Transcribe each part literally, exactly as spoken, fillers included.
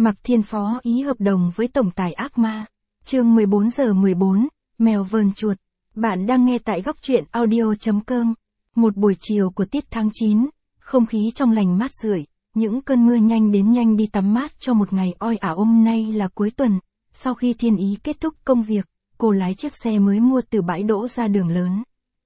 Mạc Thiên phó ý hợp đồng với tổng tài ác ma. Chương mười bốn giờ mười bốn, mèo vờn chuột. Bạn đang nghe tại góc truyện audio chấm com. Một buổi chiều của tiết tháng chín, không khí trong lành mát rượi, những cơn mưa nhanh đến nhanh đi tắm mát cho một ngày oi ả. Hôm nay là cuối tuần, sau khi Thiên Ý kết thúc công việc, cô lái chiếc xe mới mua từ bãi đỗ ra đường lớn.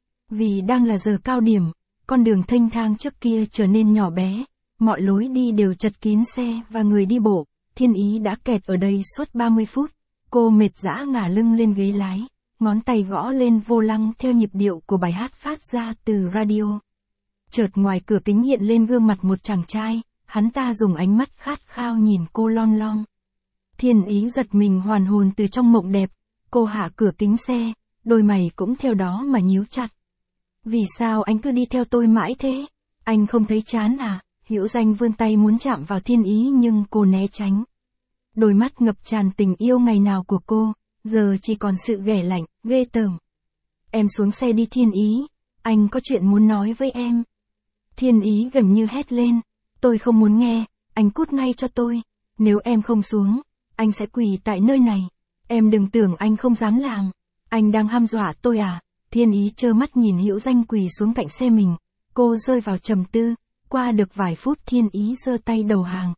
Vì đang là giờ cao điểm, con đường thênh thang trước kia trở nên nhỏ bé, mọi lối đi đều chật kín xe và người đi bộ. Thiên Ý đã kẹt ở đây suốt ba mươi phút, cô mệt dã ngả lưng lên ghế lái, ngón tay gõ lên vô lăng theo nhịp điệu của bài hát phát ra từ radio. Chợt ngoài cửa kính hiện lên gương mặt một chàng trai, hắn ta dùng ánh mắt khát khao nhìn cô lon lon. Thiên Ý giật mình hoàn hồn từ trong mộng đẹp, cô hạ cửa kính xe, đôi mày cũng theo đó mà nhíu chặt. Vì sao anh cứ đi theo tôi mãi thế? Anh không thấy chán à? Hữu Danh vươn tay muốn chạm vào Thiên Ý nhưng cô né tránh. Đôi mắt ngập tràn tình yêu ngày nào của cô, giờ chỉ còn sự ghẻ lạnh, ghê tởm. Em xuống xe đi Thiên Ý, anh có chuyện muốn nói với em. Thiên Ý gần như hét lên, tôi không muốn nghe, anh cút ngay cho tôi. Nếu em không xuống, anh sẽ quỳ tại nơi này. Em đừng tưởng anh không dám làm. Anh đang hăm dọa tôi à? Thiên Ý trơ mắt nhìn Hữu Danh quỳ xuống cạnh xe mình. Cô rơi vào trầm tư. Qua được vài phút Thiên Ý giơ tay đầu hàng.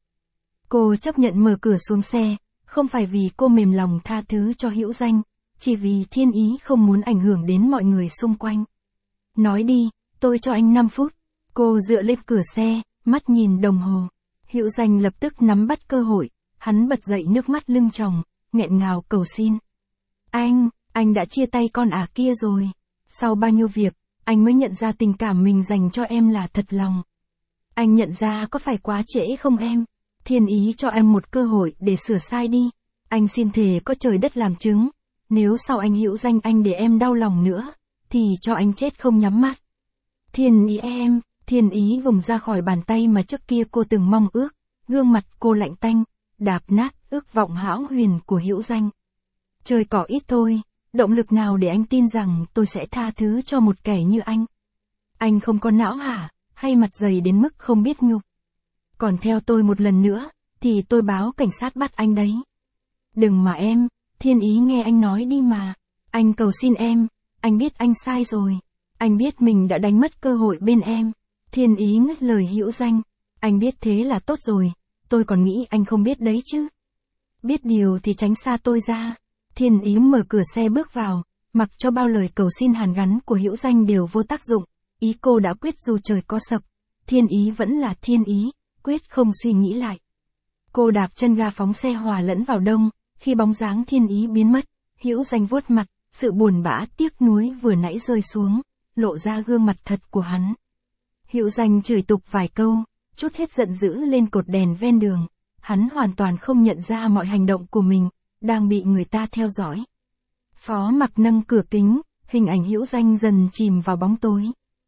Cô chấp nhận mở cửa xuống xe, không phải vì cô mềm lòng tha thứ cho Hữu Danh, chỉ vì Thiên Ý không muốn ảnh hưởng đến mọi người xung quanh. Nói đi, tôi cho anh năm phút. Cô dựa lên cửa xe, mắt nhìn đồng hồ. Hữu Danh lập tức nắm bắt cơ hội, hắn bật dậy nước mắt lưng tròng, nghẹn ngào cầu xin. Anh, anh đã chia tay con ả kia rồi. Sau bao nhiêu việc, anh mới nhận ra tình cảm mình dành cho em là thật lòng. Anh nhận ra có phải quá trễ không em? Thiên Ý cho em một cơ hội để sửa sai đi. Anh xin thề có trời đất làm chứng. Nếu sau anh Hữu Danh anh để em đau lòng nữa, thì cho anh chết không nhắm mắt. Thiên Ý em, Thiên Ý vùng ra khỏi bàn tay mà trước kia cô từng mong ước. Gương mặt cô lạnh tanh, đạp nát ước vọng hão huyền của Hữu Danh. Trời cỏ ít thôi, động lực nào để anh tin rằng tôi sẽ tha thứ cho một kẻ như anh? Anh không có não hả? Hay mặt dày đến mức không biết nhục? Còn theo tôi một lần nữa, thì tôi báo cảnh sát bắt anh đấy. Đừng mà em, Thiên Ý nghe anh nói đi mà. Anh cầu xin em, anh biết anh sai rồi. Anh biết mình đã đánh mất cơ hội bên em. Thiên Ý ngắt lời Hữu Danh. Anh biết thế là tốt rồi, tôi còn nghĩ anh không biết đấy chứ. Biết điều thì tránh xa tôi ra. Thiên Ý mở cửa xe bước vào, mặc cho bao lời cầu xin hàn gắn của Hữu Danh đều vô tác dụng. Ý cô đã quyết dù trời có sập, Thiên Ý vẫn là Thiên Ý, quyết không suy nghĩ lại. Cô đạp chân ga phóng xe hòa lẫn vào đông, khi bóng dáng Thiên Ý biến mất, Hữu Danh vuốt mặt, sự buồn bã tiếc nuối vừa nãy rơi xuống, lộ ra gương mặt thật của hắn. Hữu Danh chửi tục vài câu, trút hết giận dữ lên cột đèn ven đường, hắn hoàn toàn không nhận ra mọi hành động của mình, đang bị người ta theo dõi. Phó Mặc nâng cửa kính, hình ảnh Hữu Danh dần chìm vào bóng tối.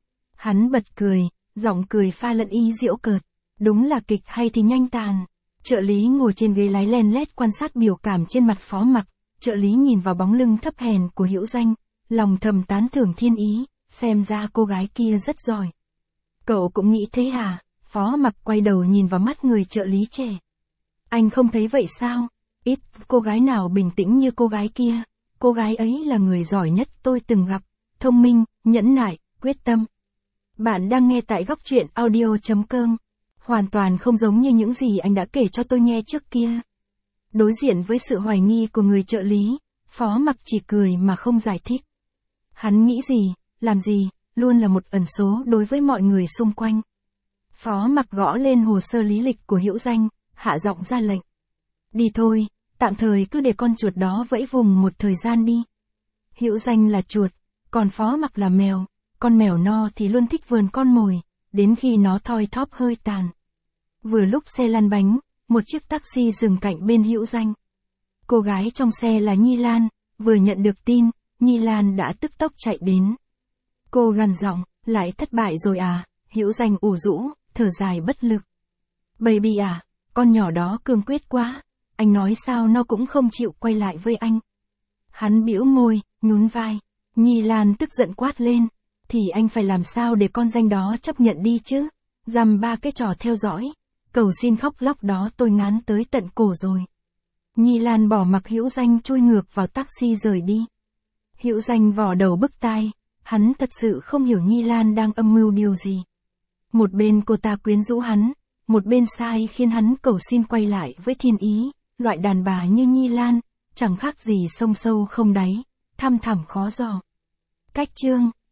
Hắn bật cười, giọng cười pha lẫn ý giễu cợt. Đúng là kịch hay thì nhanh tàn. Trợ lý ngồi trên ghế lái len lét quan sát biểu cảm trên mặt Phó Mặc. Trợ lý nhìn vào bóng lưng thấp hèn của Hữu Danh, lòng thầm tán thưởng Thiên Ý, xem ra cô gái kia rất giỏi. Cậu cũng nghĩ thế hả? Phó Mặc quay đầu nhìn vào mắt người trợ lý trẻ. Anh không thấy vậy sao? Ít cô gái nào bình tĩnh như cô gái kia. Cô gái ấy là người giỏi nhất tôi từng gặp. Thông minh, nhẫn nại, quyết tâm. Bạn đang nghe tại góc truyện audio chấm com. Hoàn toàn không giống như những gì anh đã kể cho tôi nghe trước kia. Đối diện với sự hoài nghi của người trợ lý, Phó Mặc chỉ cười mà không giải thích. Hắn nghĩ gì, làm gì, luôn là một ẩn số đối với mọi người xung quanh. Phó Mặc gõ lên hồ sơ lý lịch của Hữu Danh, hạ giọng ra lệnh. Đi thôi, tạm thời cứ để con chuột đó vẫy vùng một thời gian đi. Hữu Danh là chuột, còn Phó Mặc là mèo. Con mèo no thì luôn thích vờn con mồi, đến khi nó thoi thóp hơi tàn. Vừa lúc xe lăn bánh, một chiếc taxi dừng cạnh bên Hữu Danh. Cô gái trong xe là Nhi Lan, vừa nhận được tin, Nhi Lan đã tức tốc chạy đến. Cô gằn giọng, lại thất bại rồi à? Hữu Danh ủ rũ, thở dài bất lực. Baby à, con nhỏ đó cương quyết quá, anh nói sao nó cũng không chịu quay lại với anh. Hắn bĩu môi, nhún vai. Nhi Lan tức giận quát lên. Thì anh phải làm sao để con danh đó chấp nhận đi chứ? Dăm ba cái trò theo dõi. cầu xin khóc lóc đó tôi ngán tới tận cổ rồi. Nhi Lan bỏ mặc Hữu Danh chui ngược vào taxi rời đi. Hữu Danh vò đầu bứt tai, hắn thật sự không hiểu Nhi Lan đang âm mưu điều gì. Một bên cô ta quyến rũ hắn, một bên sai khiến hắn cầu xin quay lại với Thiên Ý, loại đàn bà như Nhi Lan, chẳng khác gì sông sâu không đáy, thăm thẳm khó dò. Cách chương